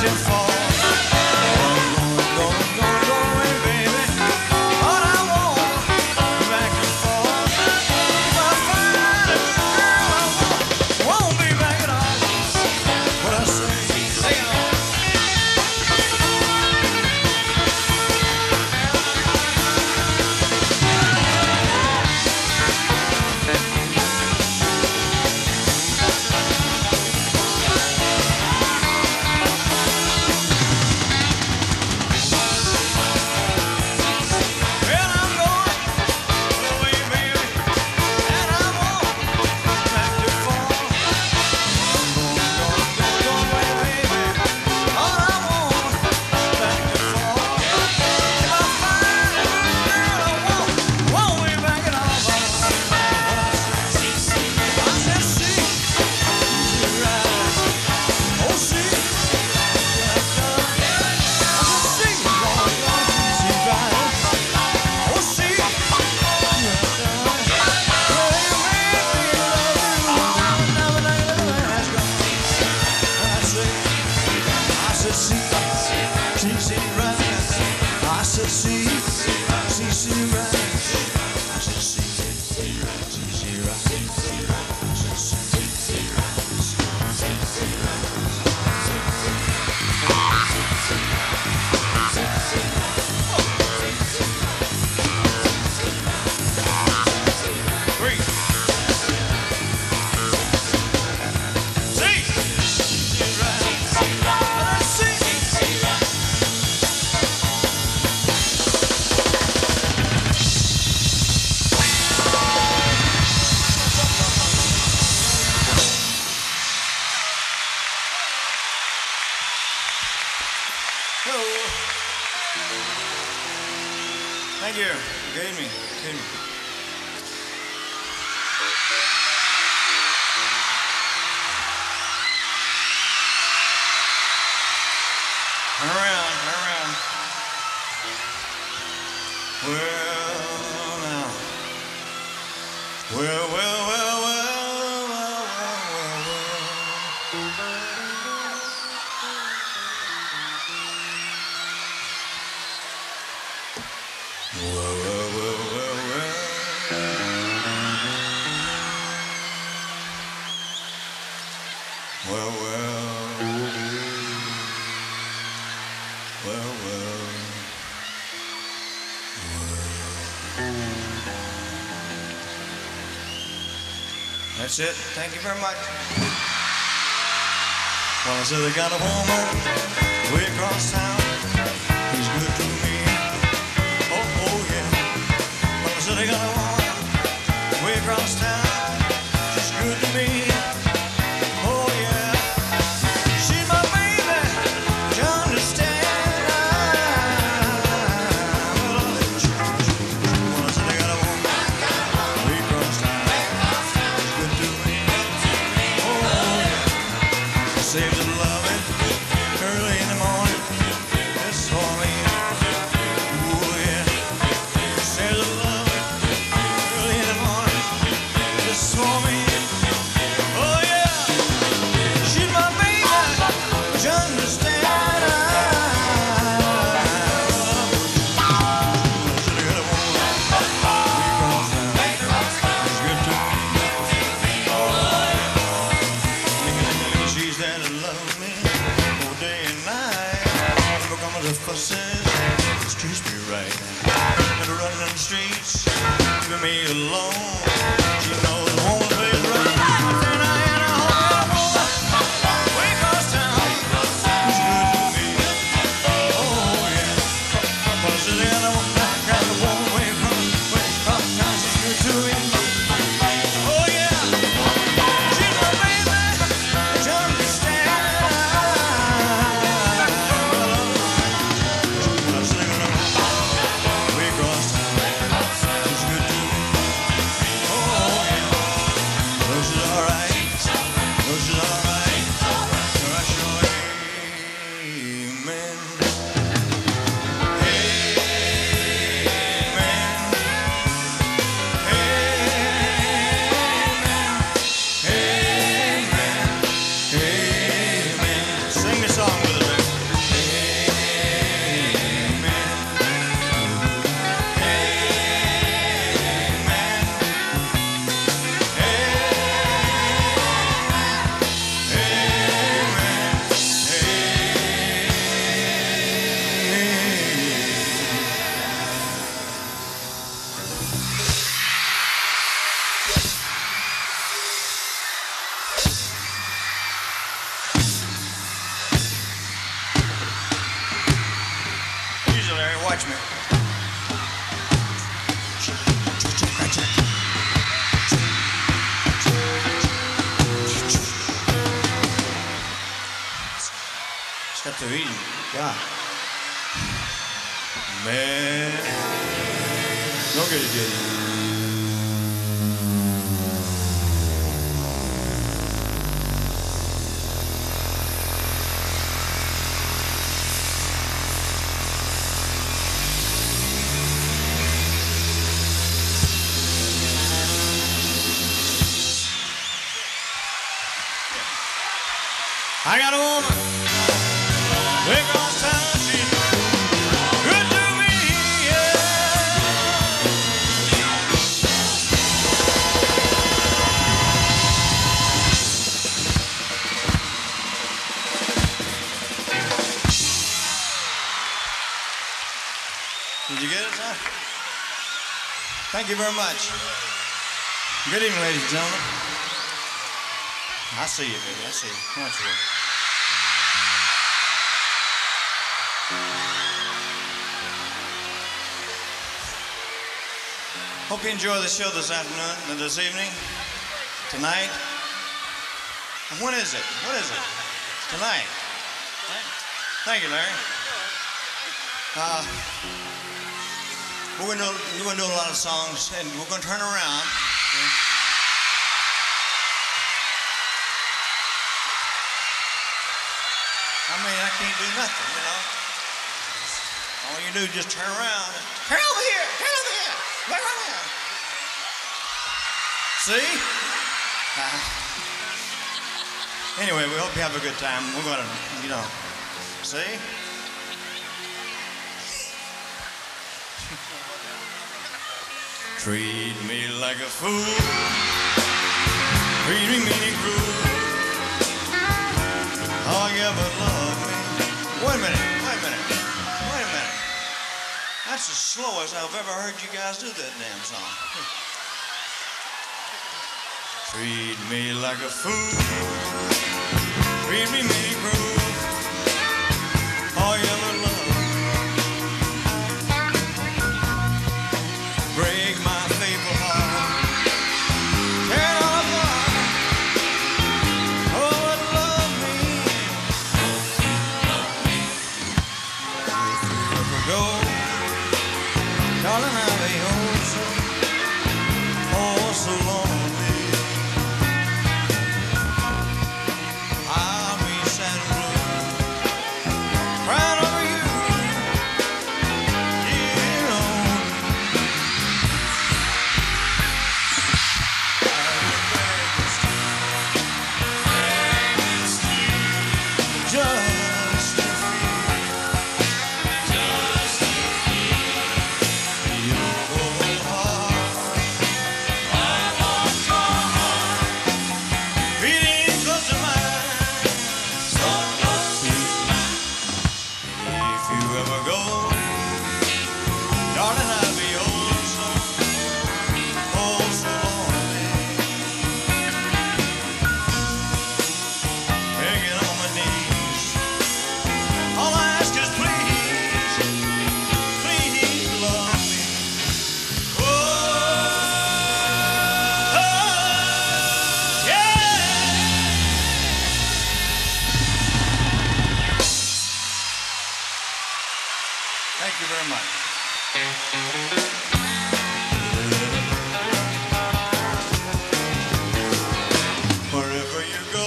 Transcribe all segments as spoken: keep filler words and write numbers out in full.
Thank you. Gave me. Gave me. Turn around, turn around. Well, now. Well, well, well, well, well, well, well, well. Well, well, well, well, well. Well, well. Well, well. That's it. Thank you very much. Well, I said I got a woman way across town who's good to me. Oh, oh, yeah. Well, I said I got a woman way across town. She's good to me. Oh, yeah. She's my baby. You understand? Well, I said I got a woman way across town. She's good to me. Oh, yeah. Saves her loving early in the morning. That's for me. Oh, yeah. Saves her loving early in the morning. That's for me. Oh, yeah. She's my baby. You understand? She's there to love me all day and night. Never come as a fusses, it treats me right. Never running in the streets, leaving me alone. She knows the woman plays right. And I and I hope that woman way across town is good to me. Oh yeah. Well, I said the other one, I got the woman way across, way across town. She's good to me. Oh yeah. She's my baby. You understand? Well, I said, watch me. Got to eat. Yeah. Man. Don't get it, Diddy. I got a woman. Because time she's good to me, yeah. Did you get it, son? Thank you very much. Good evening, ladies and gentlemen. I see you, baby. I see you. Come on, you. Hope you enjoy the show this afternoon and this evening, tonight. When is it? What is it? Tonight. Thank you, Larry. Uh, we're going to we're going to do a lot of songs, and we're going to turn around. I mean, I can't do nothing, you know. All you do is just turn around. Turn over here. Turn over here. Right around here. See? Uh, anyway, we hope you have a good time. We're going to, you know, see? Treat me like a fool. Treat me mean and cruel. Oh, you ever love me? Wait a minute, wait a minute, wait a minute. That's the slowest I've ever heard you guys do that damn song. Treat me like a fool. Treat me mean and cruel. Oh, you ever love me? Break my faithful heart. Tear it all apart. Oh, what love me. If you ever go, darling, I'll be oh so, oh so lonely. I'll be sad and blue, crying over you, you know. Just to feel, just to feel your whole heart. I want your heart beating close to mine, so close to mine. If you ever go, darling, I'll be oh so, oh so lonely. Begging on my knees. All I ask is please, please love me. Oh, oh, yeah. Thank you very much. Wherever you go,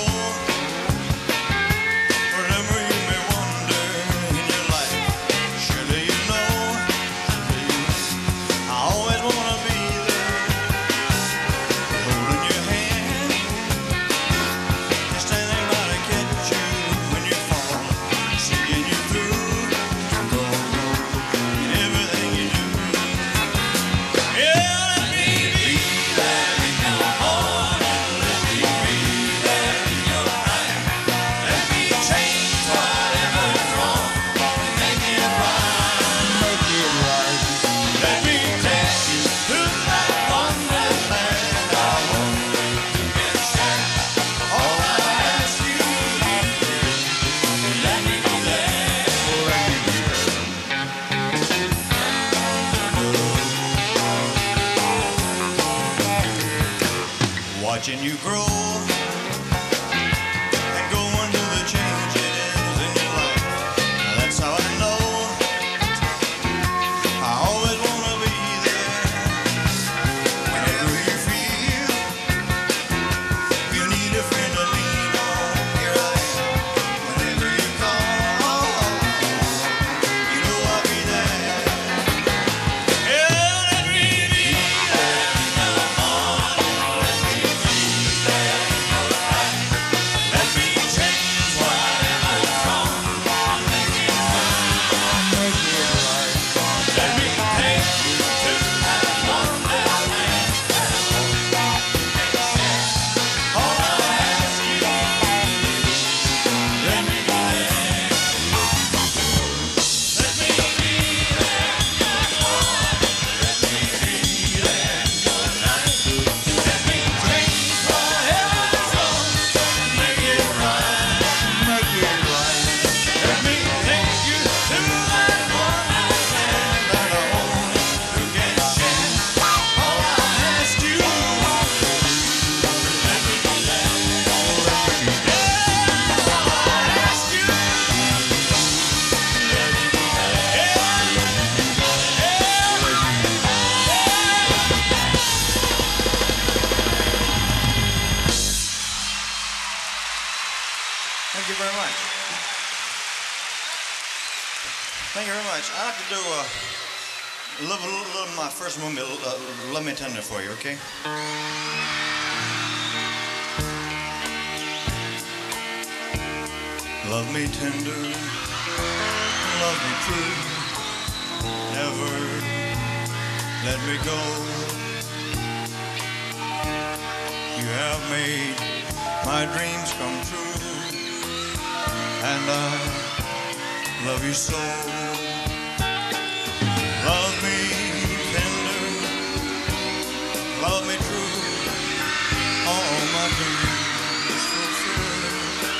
wherever you may wander in your life, surely you know, surely you know, I always want to be there, holding your hand, just standing by to catch you when you fall, seeing you through, go, go, in everything you do. watching you grow and going through the changes in your life. Now that's how I know I always want to be there whenever you feel you need a friend to lean on. Here I am whenever you call. You know I'll be there. Yeah, let me be there. Let me change whatever's wrong. Make it right. Make it right. Let me take you to that wonderland. All I ask you, let me be there. Let me be there, good morning. Let me be there, good night. Let me change whatever's wrong. Make it right. Make it right. Let me take you to that wonderland that only you can share. All I ask you, let me be there. Yeah, all I ask you, let me be there. Yeah, Thank you very much. Thank you very much. I'd like to do a little, little, little of my first movie, uh, Love Me Tender for you, okay? Love me tender, love me true, never let me go. You have made my dreams come true, and I love you so. Love me tender, love me true, all my dreams fulfill.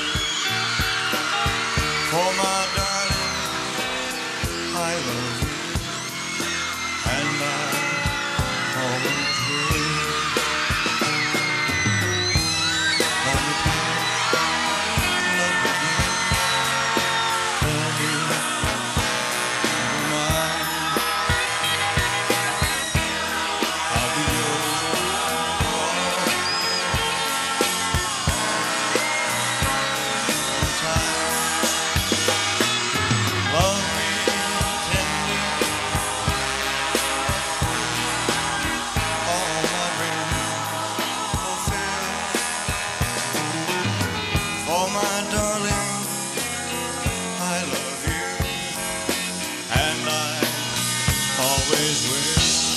For my darling, I love you, and I always will. Love me tender, love me dear, tell me you're mine. I'll be yours all the time. Love me tender, all my dreams fulfill. For my darling, I love you, and I always will.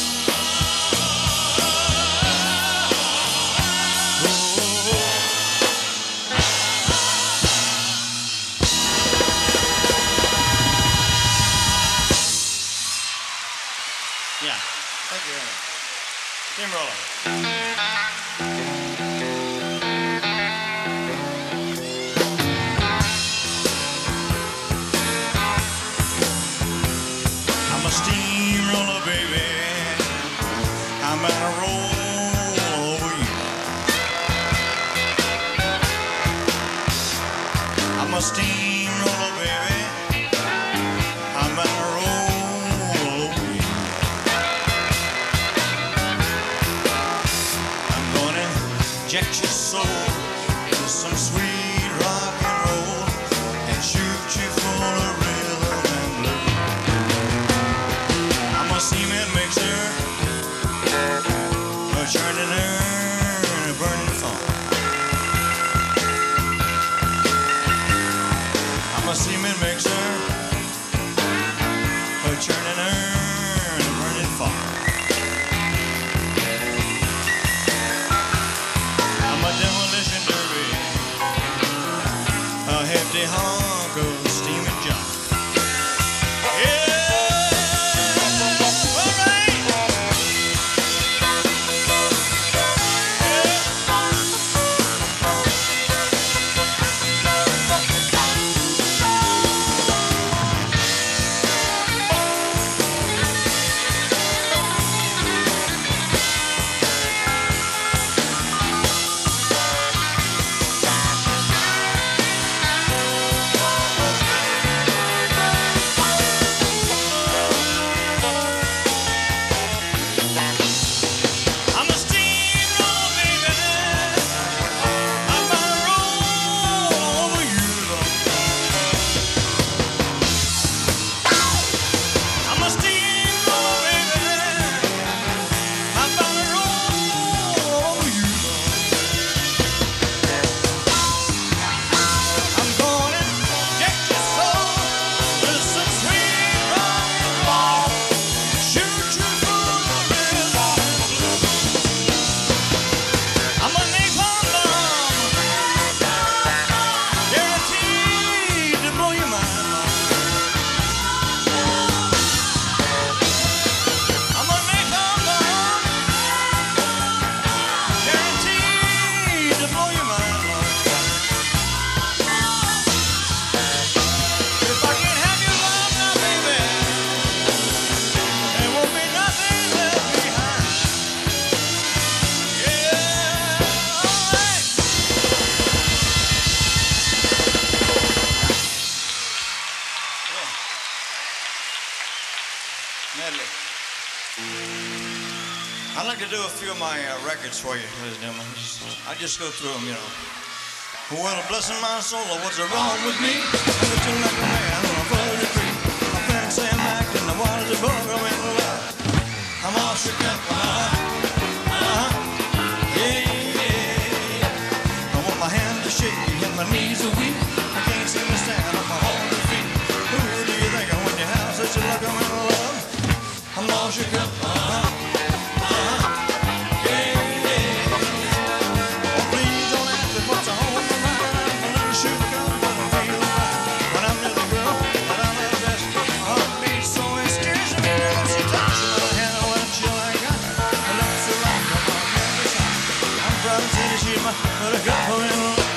Oh, yeah, thank you very much. Steamroller. I'm a steamroller, baby. I'm gonna roll over you. I'm a steamroller, baby. I'm gonna roll over you. I'm gonna inject your soul with some sweet rock and roll and shoot you full of rhythm and blues. I'm a cement mixer, a churning urn, a burning funk. I'm a cement mixer, a churning urn, a burning funk. I'm a demolition Medley. I'd like to do a few of my uh, records for you, ladies and gentlemen. I just go through them, you know. Well, blessing my soul, what's wrong with me? I'm looking like a man on a fuzzy tree. My friends say I'm acting, the water's a bug, I'm in love. I'm all shook up, uh-huh, uh-huh, yeah, yeah. I want my hands to shake and my knees are weak. I can't seem to stand on my own feet. Who do you think when you have such a luck, I'm in love? I'm all shook up, uh-huh. But I got her in love.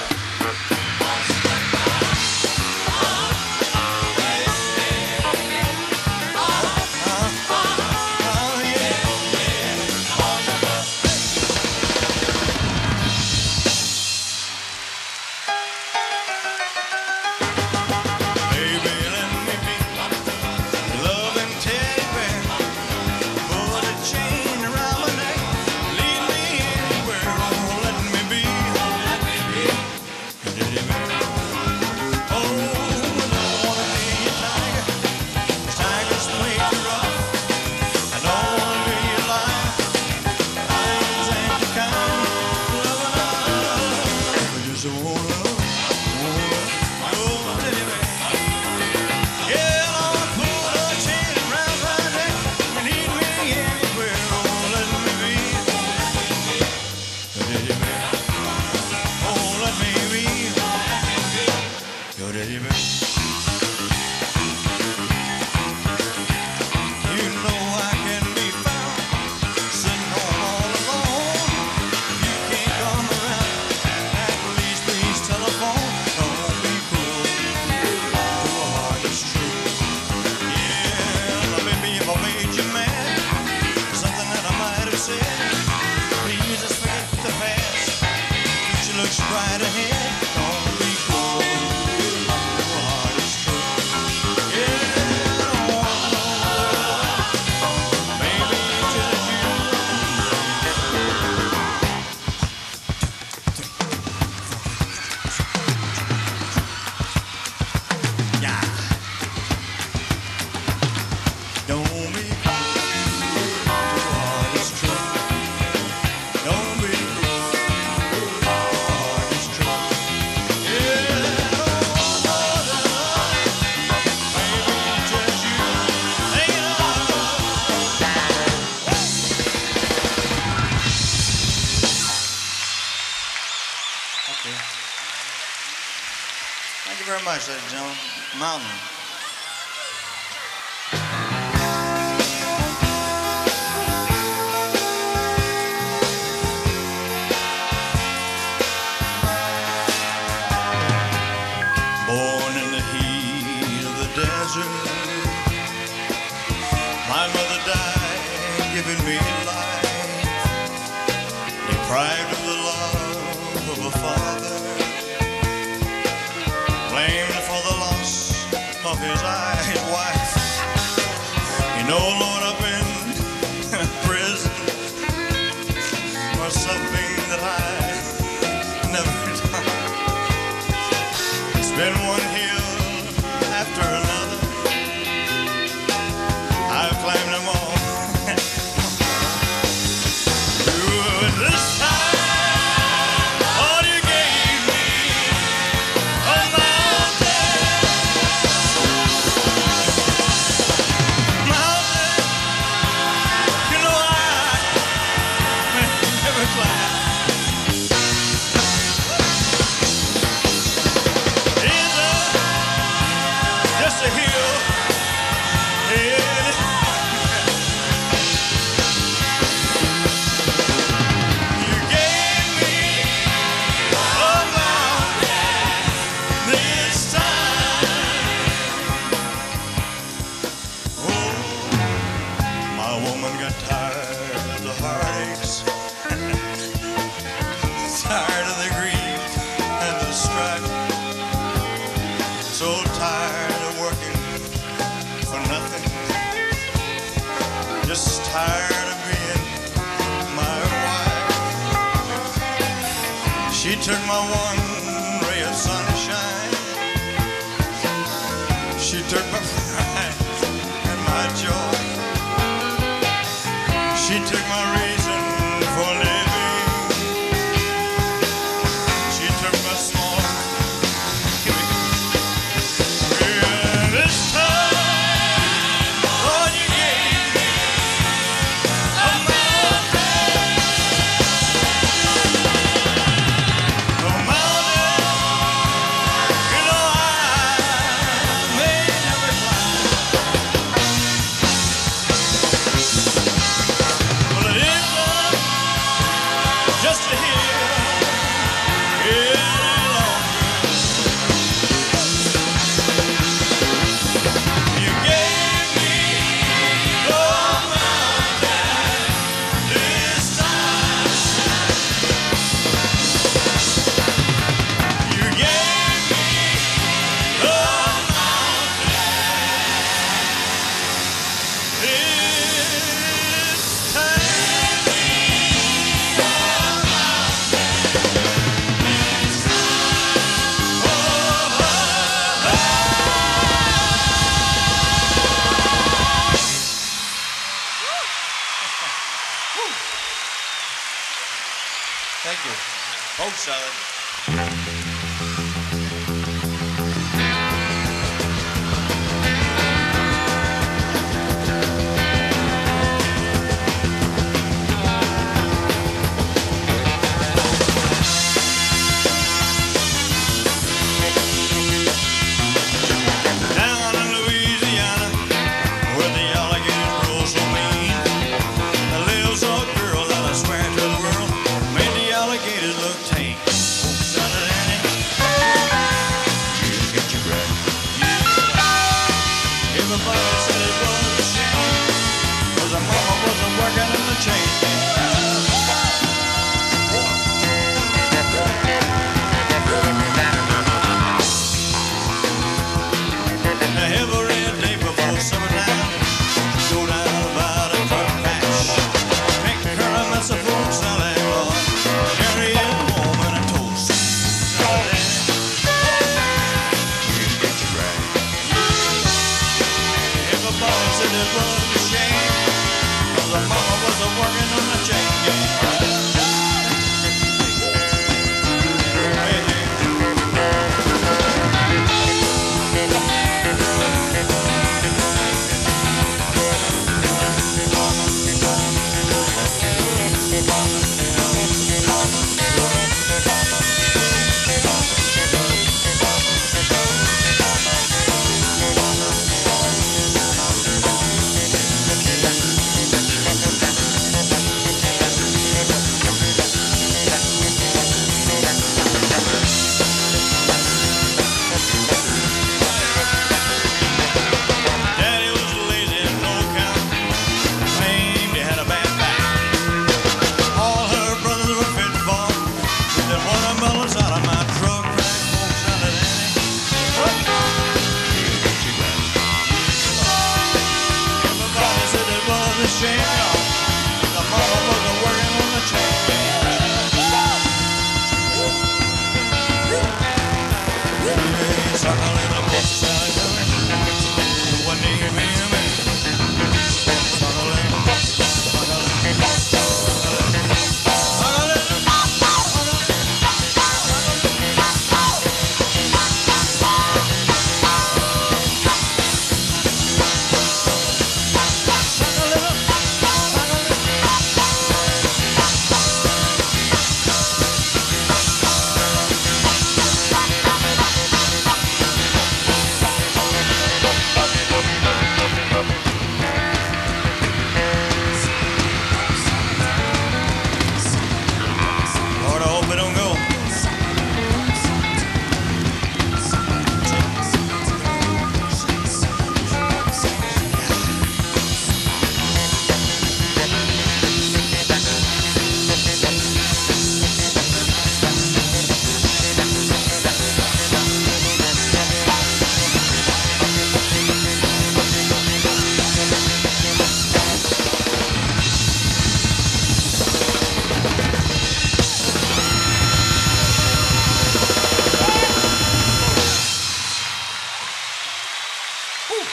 Thank you very much, ladies and gentlemen. Mountain. Born in the heat of the desert, my mother died, giving me life, deprived of the love of a father, blamed for the loss of his eyed wife. You know, Lord, I've been in prison for something that I never done. It's been one hill after another. I've climbed them all. Through this time, all you gave me a mountain, mountain, took my one ray of sunshine. She took my pride and my joy. She took my reason for living. She took my small. Yeah, this time, Lord, you gave me a mountain. A mountain, you know I may never climb. Well, it is love just to hear it alone. You gave me a mountain this time. You gave me a mountain this time. Thank you. Both solid. Down in Louisiana, where the alligators grow so mean, there lives a girl that I swear to the world made the alligators look tame. Oh, son of Annie, you get your breath. Yeah. Everybody said it was a shame, 'cause her mama wasn't working in the chain. Every day before summertime, go down by the truck patch, make her a mess of fruit salad, Lord, carry it home in a toast. Salad, you get your right. Everybody said it was a shame, 'cause her mama wasn't working on the chain. Hey, hey.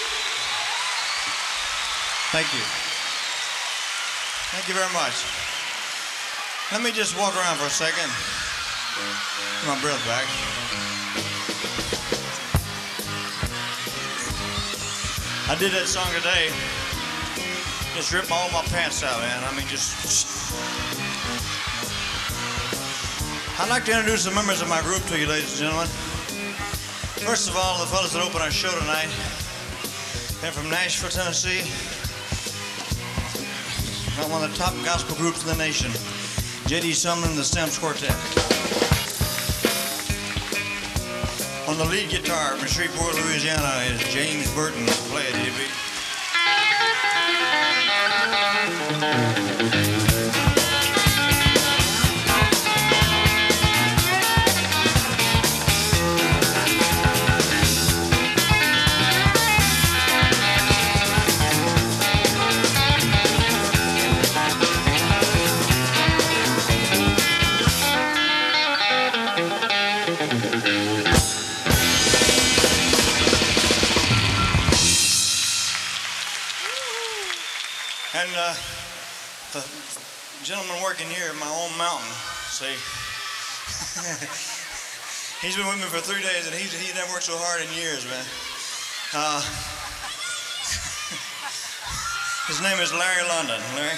Thank you. Thank you very much. Let me just walk around for a second. Get my breath back. I did that song today. Just ripped all my pants out, man. I mean, just... I'd like to introduce the members of my group to you, ladies and gentlemen. First of all, the fellas that open our show tonight. They're from Nashville, Tennessee. One of the top gospel groups in the nation. J D Sumlin and the Stems Quartet. On the lead guitar from Shreveport, Louisiana is James Burton. Play it, D B. And uh, the gentleman working here at my own mountain, see, he's been with me for three days and he's, he never worked so hard in years, man. Uh, his name is Larry London. Larry?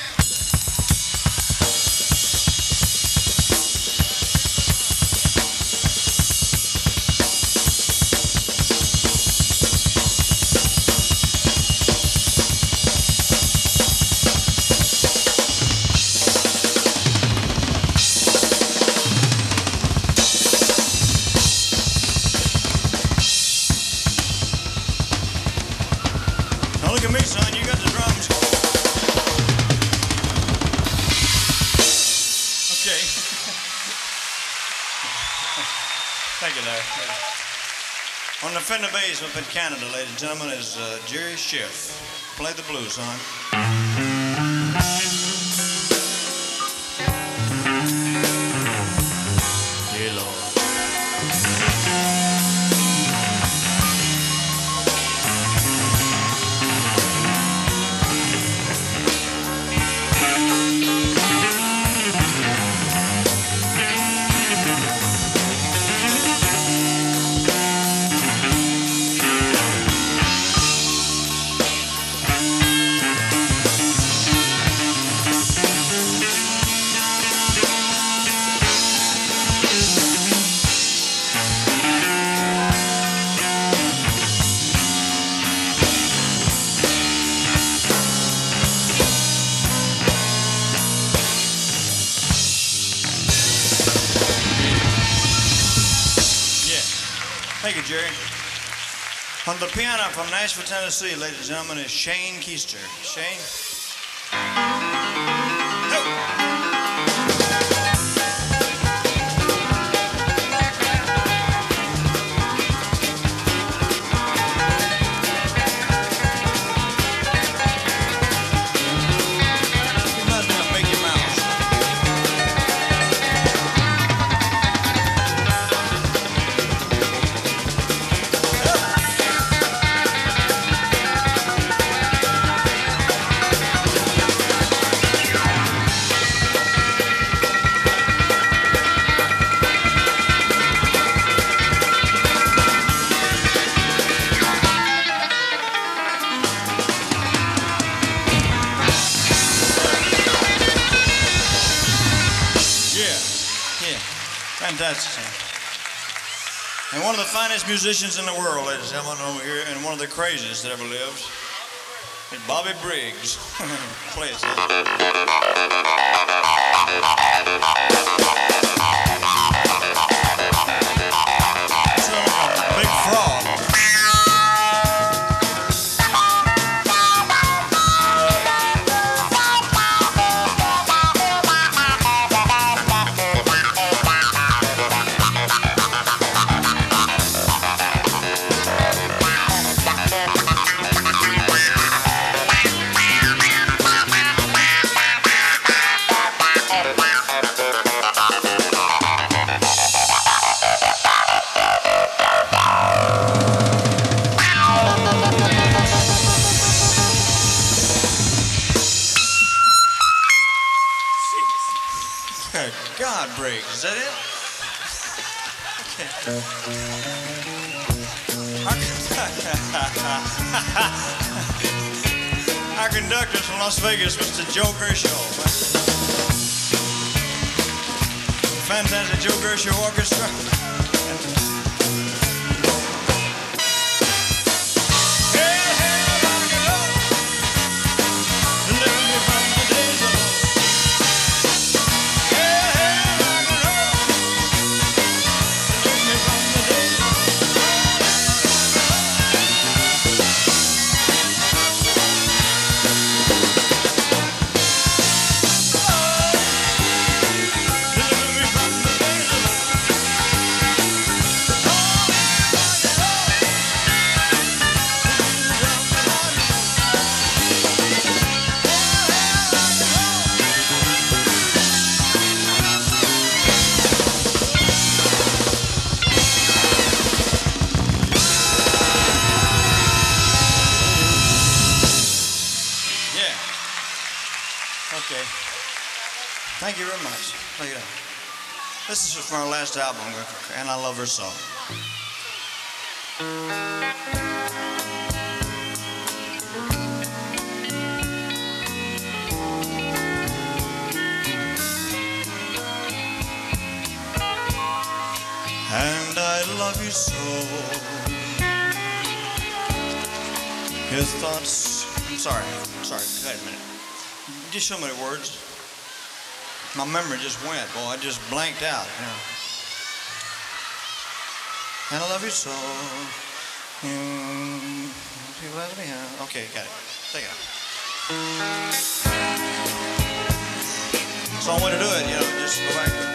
Look at me, son. You got the drums. Okay. Thank you, Larry. On the Fender bass up in Canada, ladies and gentlemen, is uh, Jerry Schiff. Play the blues, son. Dear Lord. Thank you, Jerry. On the piano from Nashville, Tennessee, ladies and gentlemen, is Shane Keister. Shane? No. Fantastic. And one of the finest musicians in the world, ladies and gentlemen, over here, and one of the craziest that ever lived, is Bobby Briggs. Play it, son. Big frog. rod breaks. Is that it? Okay. Our conductor from Las Vegas, Mister Joe Gershaw. Fantastic Joe Gershaw Orchestra. Okay. Thank you very much. Look at that. This is from our last album, and I love her song. And I love you so. His thoughts. I'm sorry. I'm sorry. Wait a minute. Just so many words. My memory just went, boy. I just blanked out. You know. And I love you so. Mm, okay, got it. Take it out. So I want to do it, you know, just go back to it.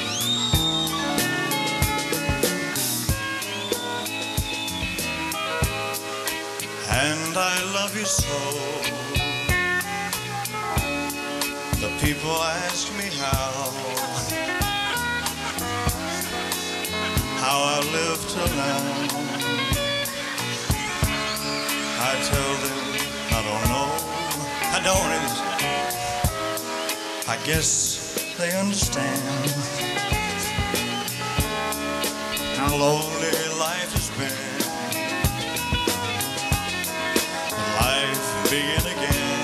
And I love you so. The people ask me how, how I live till now. I tell them I don't know, I don't even, I guess they understand how lonely life has been. Life begin again.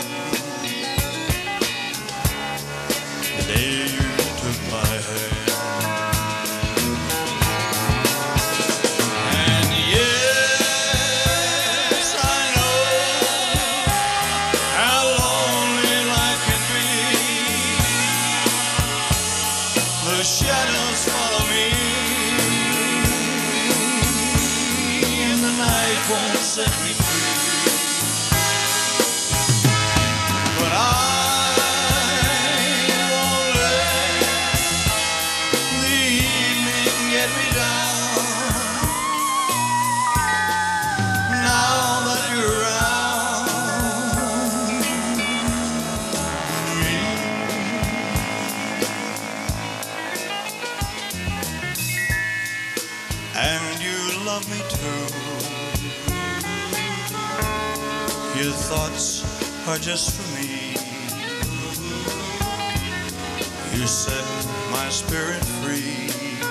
The day you took my hand. And yes, I know how lonely life can be. The shadows follow me, and the night won't set me free. And you love me too. Your thoughts are just for me. You set my spirit free.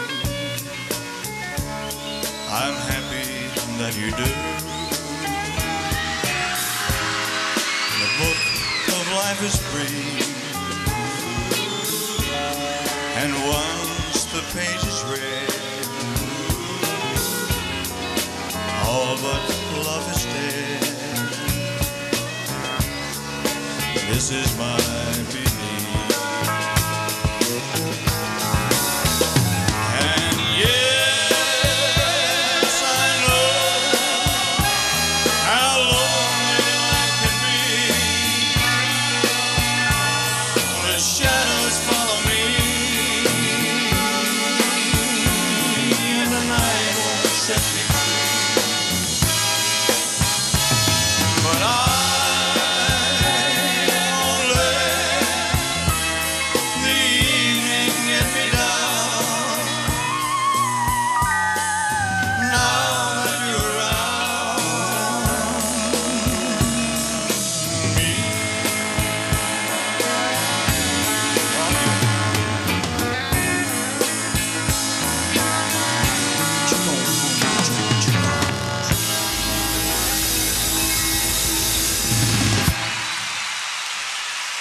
I'm happy that you do. The book of life is free, and once the page is read, all but love is dead. This is my belief. And yes, I know how lonely life can be. The shadows follow me, and the night won't set me free. But I only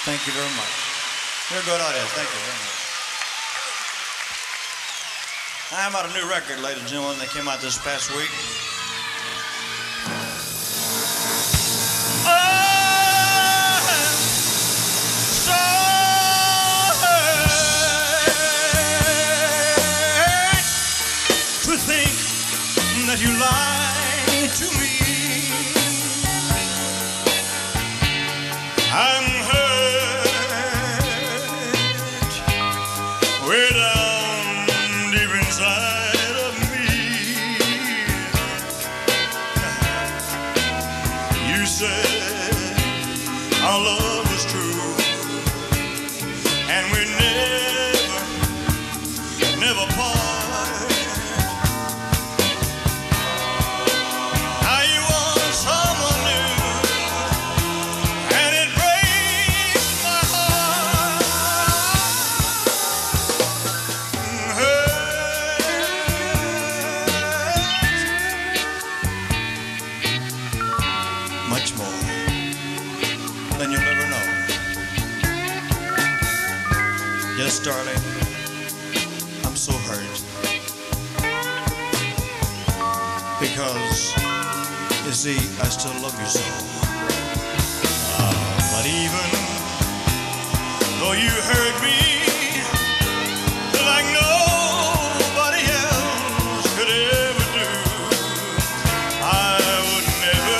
Thank you very much. You're a good audience. Thank you very much. I'm out a new record, ladies and gentlemen, that came out this past week. To think that you lied to me, I'm hurt way down deep inside of me. You said our love was true, and we never, never part. Much more than you'll ever know. Yes, darling, I'm so hurt because, you see, I still love you so. Uh, but even though you hurt me like nobody else could ever do, I would never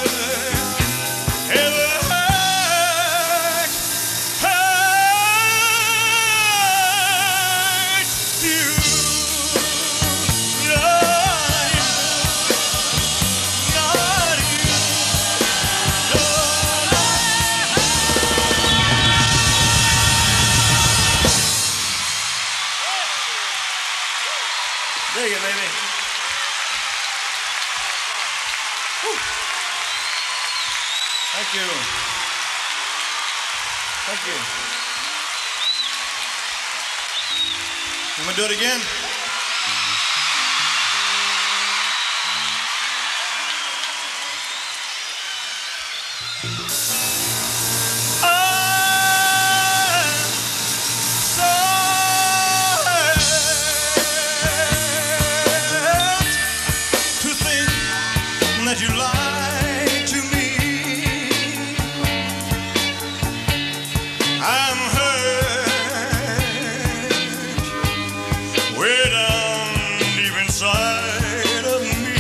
There you go, baby. Whew. Thank you. Thank you. I'm gonna do it again. That you lied to me, I'm hurt way down deep inside of me.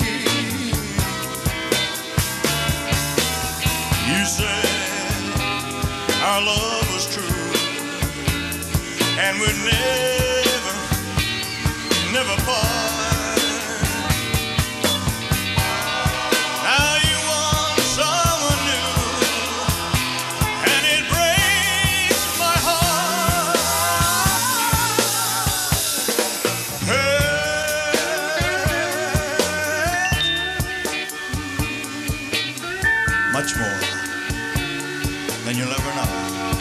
You said our love was true, and we'd never, never part. Much more than you'll ever know.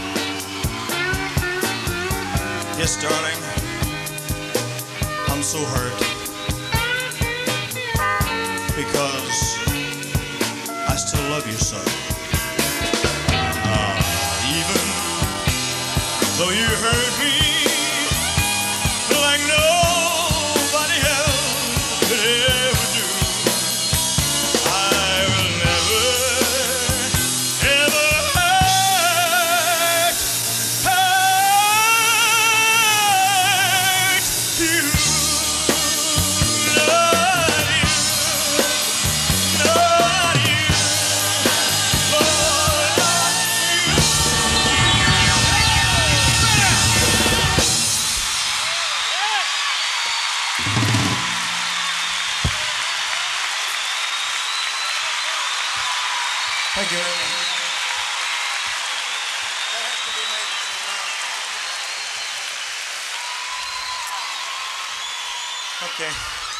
Yes, darling, I'm so hurt because I still love you so. Uh, even though you hurt me like nobody else could ever do, I will never Thank you. That has to be made. Okay.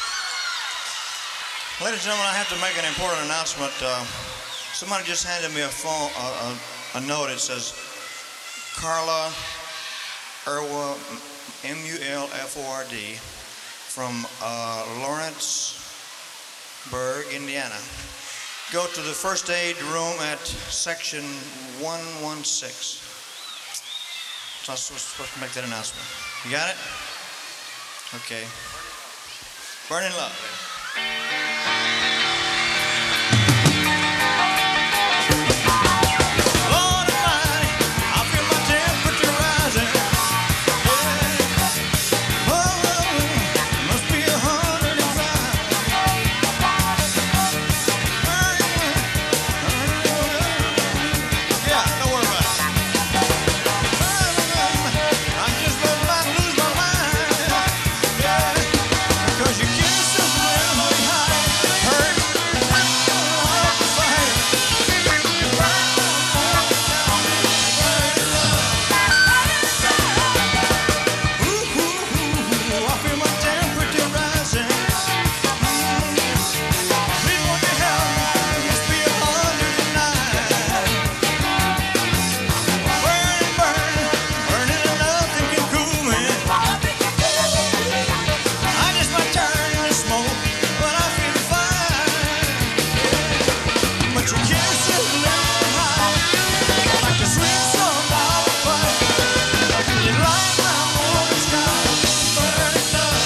Ladies and gentlemen, I have to make an important announcement. Uh, somebody just handed me a phone, uh, a, a note. It says, Carla Erwa, M U L F O R D, from uh, Lawrenceburg, Indiana. Go to the first aid room at section one one six. So I was supposed to make that announcement. You got it? Okay. Burning Love. Lord Almighty, I feel my temperature rising. Yeah. Oh, must be a hundred and five. Yeah, don't worry about it. I just about to lose my mind. Yeah, 'cause your kiss is really high. Hurt. Ooh, ooh, ooh, I feel my temperature rising. Please won't you help me? It must be a hundred and nine. Burning, burning, burning and nothing can cool me. I just might turn to smoke, but I feel fine. But your kiss is a little high, like the sweet song of a fire. You light my morning sky, burning love.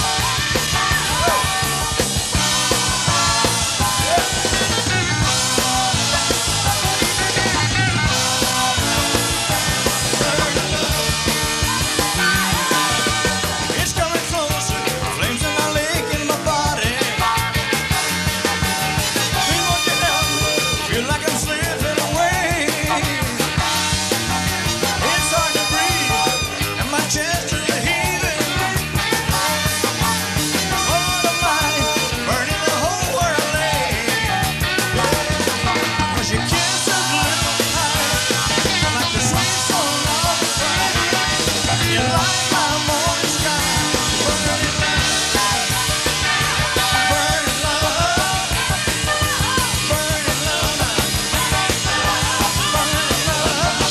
It's coming closer, flames in my leg and my body. Please won't you help me? Feel like I'm slipping away. It's hard to breathe, and my chest is heaving. Lord Almighty, burning the whole world lay. 'Cause your kiss is a little high, like the sweet song of a fire. You light my morning sky, burning love, burning love, burning love, burning love,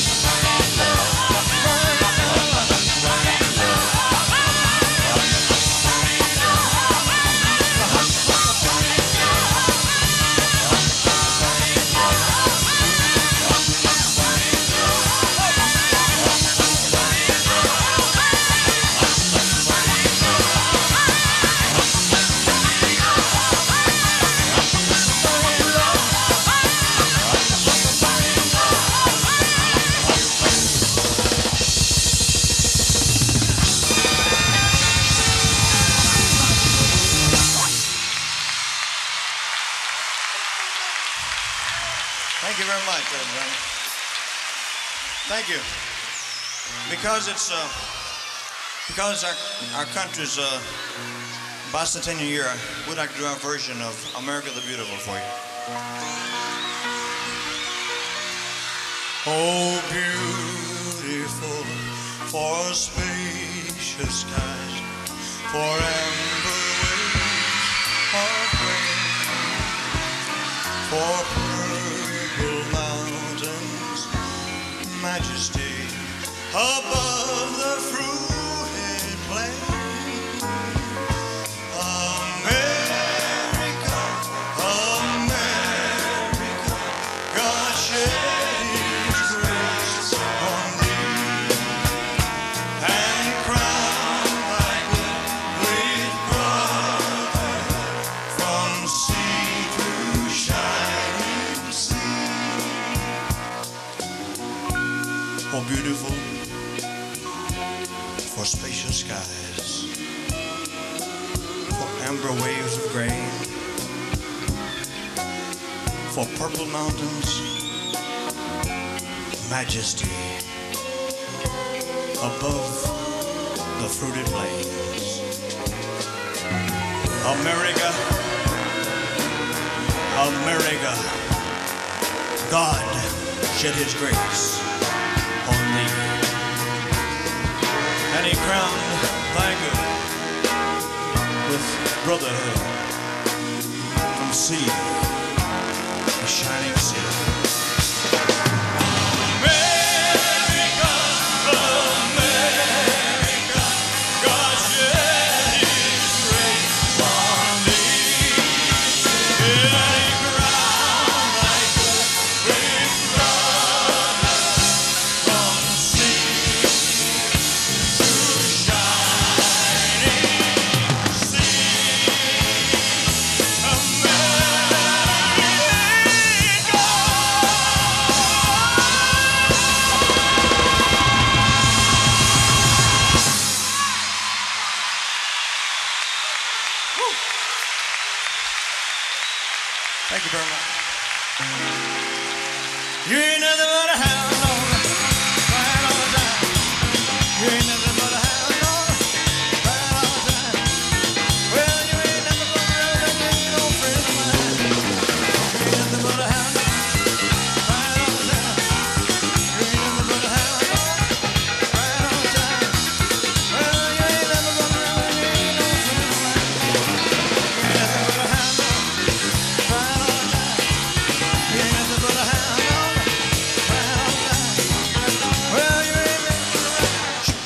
Thank you very much, everybody. Thank you. Because it's uh, because our our country's uh, bicentennial year, we'd like to do our version of "America the Beautiful" for you. Oh, beautiful for spacious skies, for amber waves of rain, for purple mountains, majesty above the fruited plain. America, America, God shed His grace on thee, and crowned thy good with brotherhood from sea to shining sea. Oh, beautiful for spacious skies, for amber waves of grain, for purple mountains, majesty above the fruited plains. America, America, God shed His grace on thee, and He crowned thy good with brotherhood from sea to shining sea. America, America, God shed His grace on thee, and He crowned thy good with brotherhood from sea You ain't nothing but a hound dog, crying all the time. You ain't nothing but a hound dog, crying all the time. Well, you ain't never gonna run and you ain't no friend of mine. You ain't nothing but a hound dog, crying all the time. You ain't nothing but a hound dog, crying all the time. Well, you ain't never gonna run and you ain't no friend of mine. You ain't nothing but a hound dog, crying all the time. You ain't nothing but a hound dog, crying all the time. Well, you ain't never gonna run.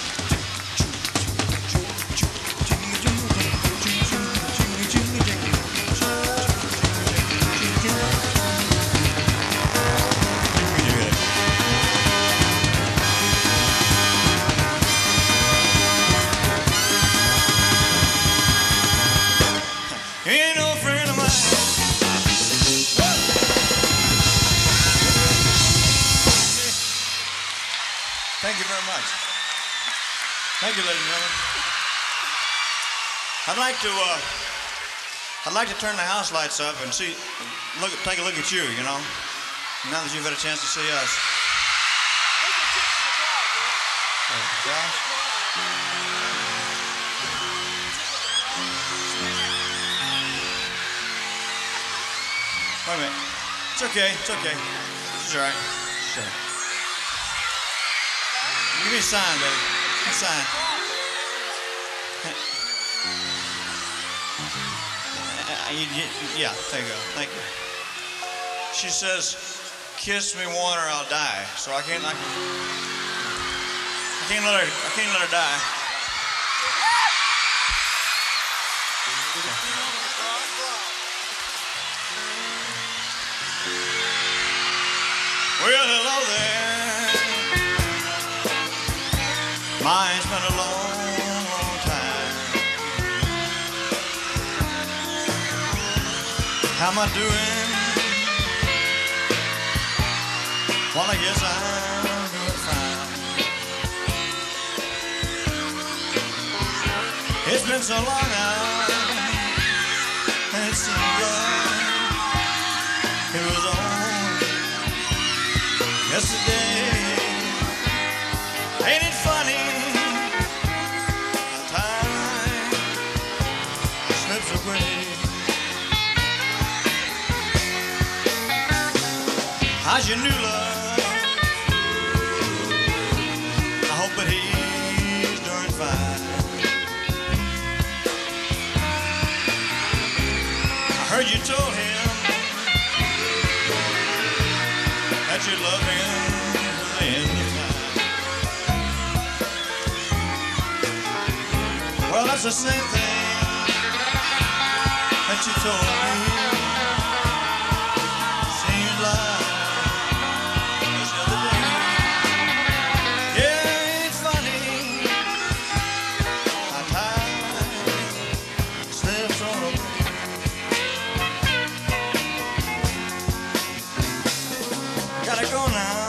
You ain't no friend of mine. Thank you very much. Thank you, ladies and gentlemen. I'd like to, uh, I'd like to turn the house lights up and see, look, take a look at you. You know, now that you've had a chance to see us. Oh, Josh? Wait a minute. It's okay. It's okay. It's all right. Sure. Give me a sign, baby. Give me a sign. Uh, you- you- Yeah, there you go. Thank you. She says, "Kiss me, one, or I'll die." So I can't. I, can, I can't let her. I can't let her die. Well, hello there. Mine's been a long, long time. How am I doing? Well, I guess I'm doing fine. It's been so long now, and it seems like it was only yesterday. Ain't it funny how time slips away? How's your new love? I hope that he's doing fine. I heard you told him that you love him to the end of time. Well, that's the same thing that you told me. Seems like just the other day. Yeah, ain't it funny how time slips on away. Gotta go now.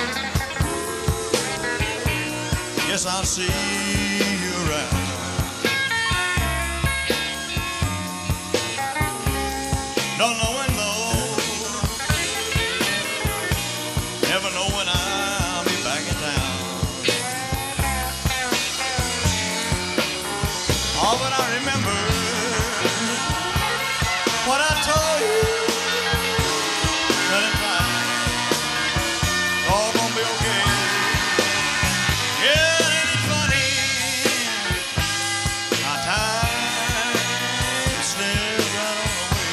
Guess I'll see you around. Don't know when though. Never know when I'll be back in town. Oh, but I remember what I told you. That in time, all gonna be okay. Yeah, ain't it funny how time slips right on away.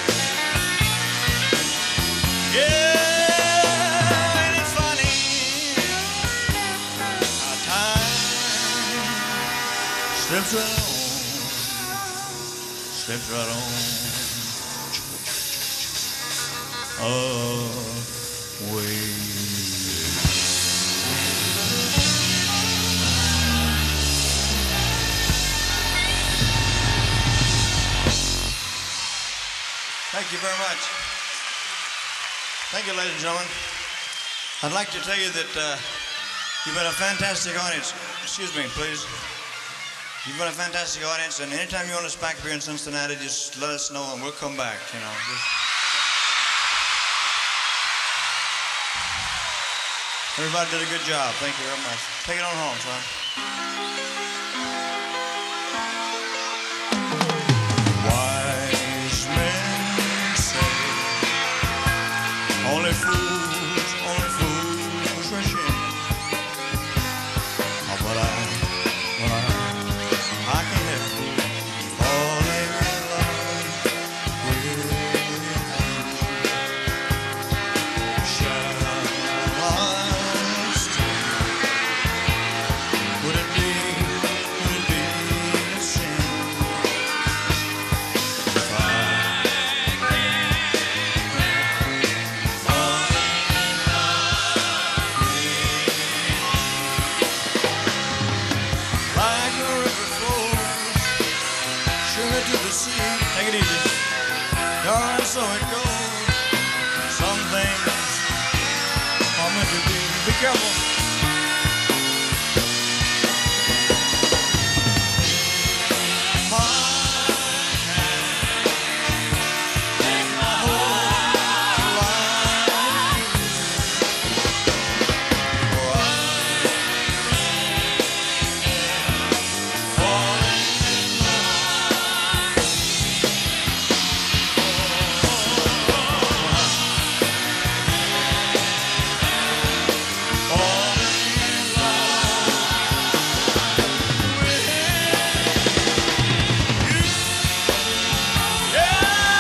Yeah, ain't it funny how time slips right on, slips right on away. Thank you very much. Thank you, ladies and gentlemen. I'd like to tell you that uh, you've been a fantastic audience. Excuse me, please. You've been a fantastic audience, and anytime you want us back here in Cincinnati, just let us know and we'll come back, you know. Just Everybody did a good job. Thank you very much. Take it on home, son. Wise men say only fools, only fools rush in. Oh, but I, but I, I can help falling in love with you. Shall I stay? Would it be, would it be a sin if I fall in love with you? Like a river flows surely to the sea. Take it easy. Darling, so it goes. Some things are meant to be. Be careful. My hand, take my whole life. For I fall in love. Fall in love with you. Yeah.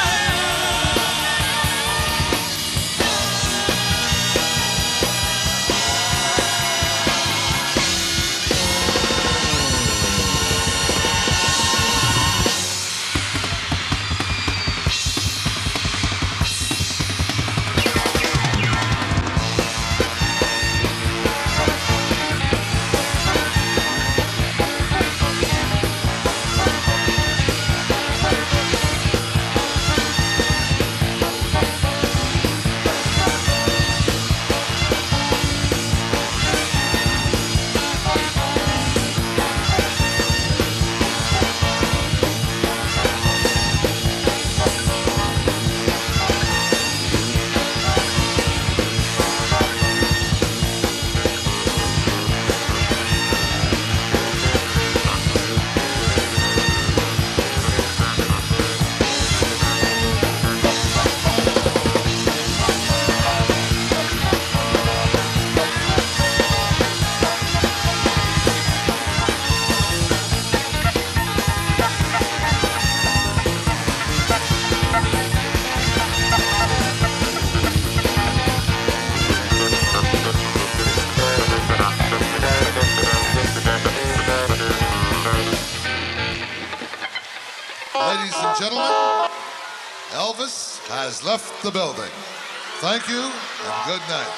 Ladies and gentlemen, Elvis has left the building. Thank you and good night.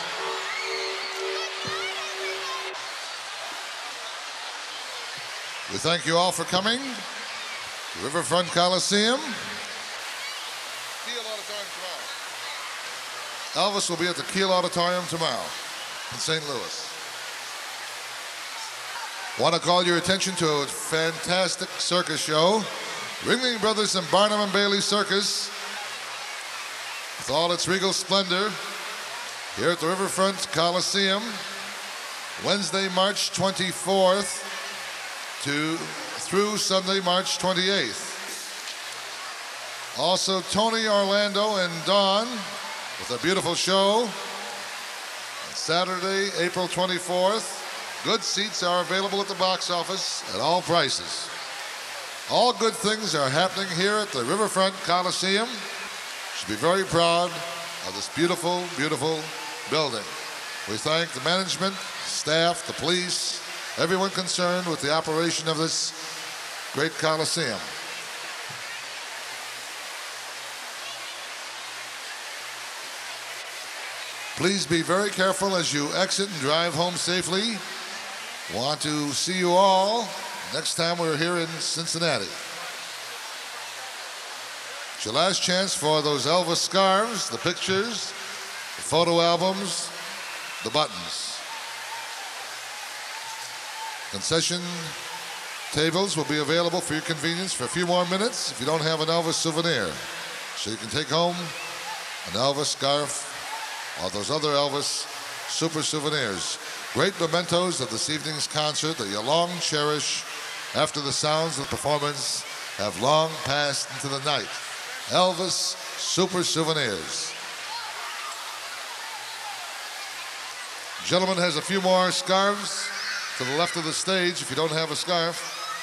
We thank you all for coming to Riverfront Coliseum. Kiel Auditorium tomorrow. Elvis will be at the Kiel Auditorium tomorrow in Saint Louis. Want to call your attention to a fantastic circus show. Ringling Brothers and Barnum and Bailey Circus, with all its regal splendor, here at the Riverfront Coliseum, Wednesday, March twenty-fourth to through Sunday, March twenty-eighth. Also, Tony Orlando and Dawn with a beautiful show. Saturday, April twenty-fourth. Good seats are available at the box office at all prices. All good things are happening here at the Riverfront Coliseum. Should be very proud of this beautiful, beautiful building. We thank the management, staff, the police, everyone concerned with the operation of this great Coliseum. Please be very careful as you exit and drive home safely. Want to see you all next time we're here in Cincinnati. It's your last chance for those Elvis scarves, the pictures, the photo albums, the buttons. Concession tables will be available for your convenience for a few more minutes if you don't have an Elvis souvenir. So you can take home an Elvis scarf or those other Elvis Super Souvenirs. Great mementos of this evening's concert that you long cherish after the sounds of the performance have long passed into the night. Elvis Super Souvenirs. Gentleman has a few more scarves to the left of the stage if you don't have a scarf.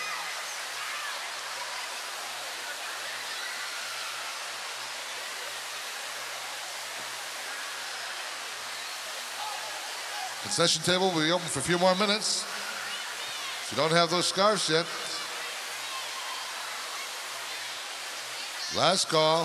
Concession table will be open for a few more minutes. If you don't have those scarves yet, last call.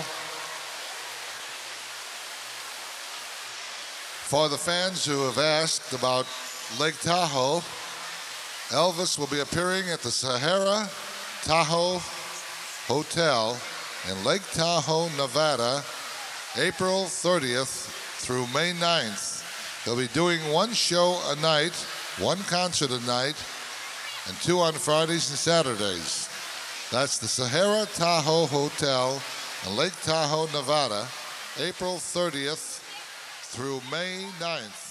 For the fans who have asked about Lake Tahoe, Elvis will be appearing at the Sahara Tahoe Hotel in Lake Tahoe, Nevada, April thirtieth through May ninth. He'll be doing one show a night, one concert a night, and two on Fridays and Saturdays. That's the Sahara Tahoe Hotel in Lake Tahoe, Nevada, April thirtieth through May ninth.